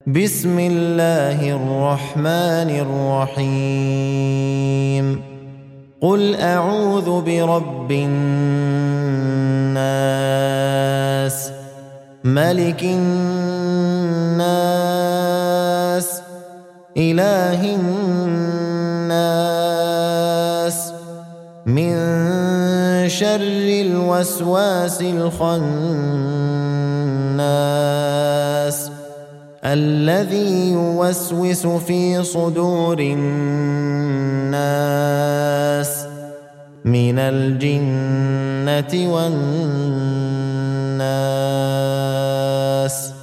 بسم الله الرحمن الرحيم قل أعوذ برب الناس ملك الناس إله الناس من شر الوسواس الخناس الذي يوسوس في صدور الناس من الجنة والناس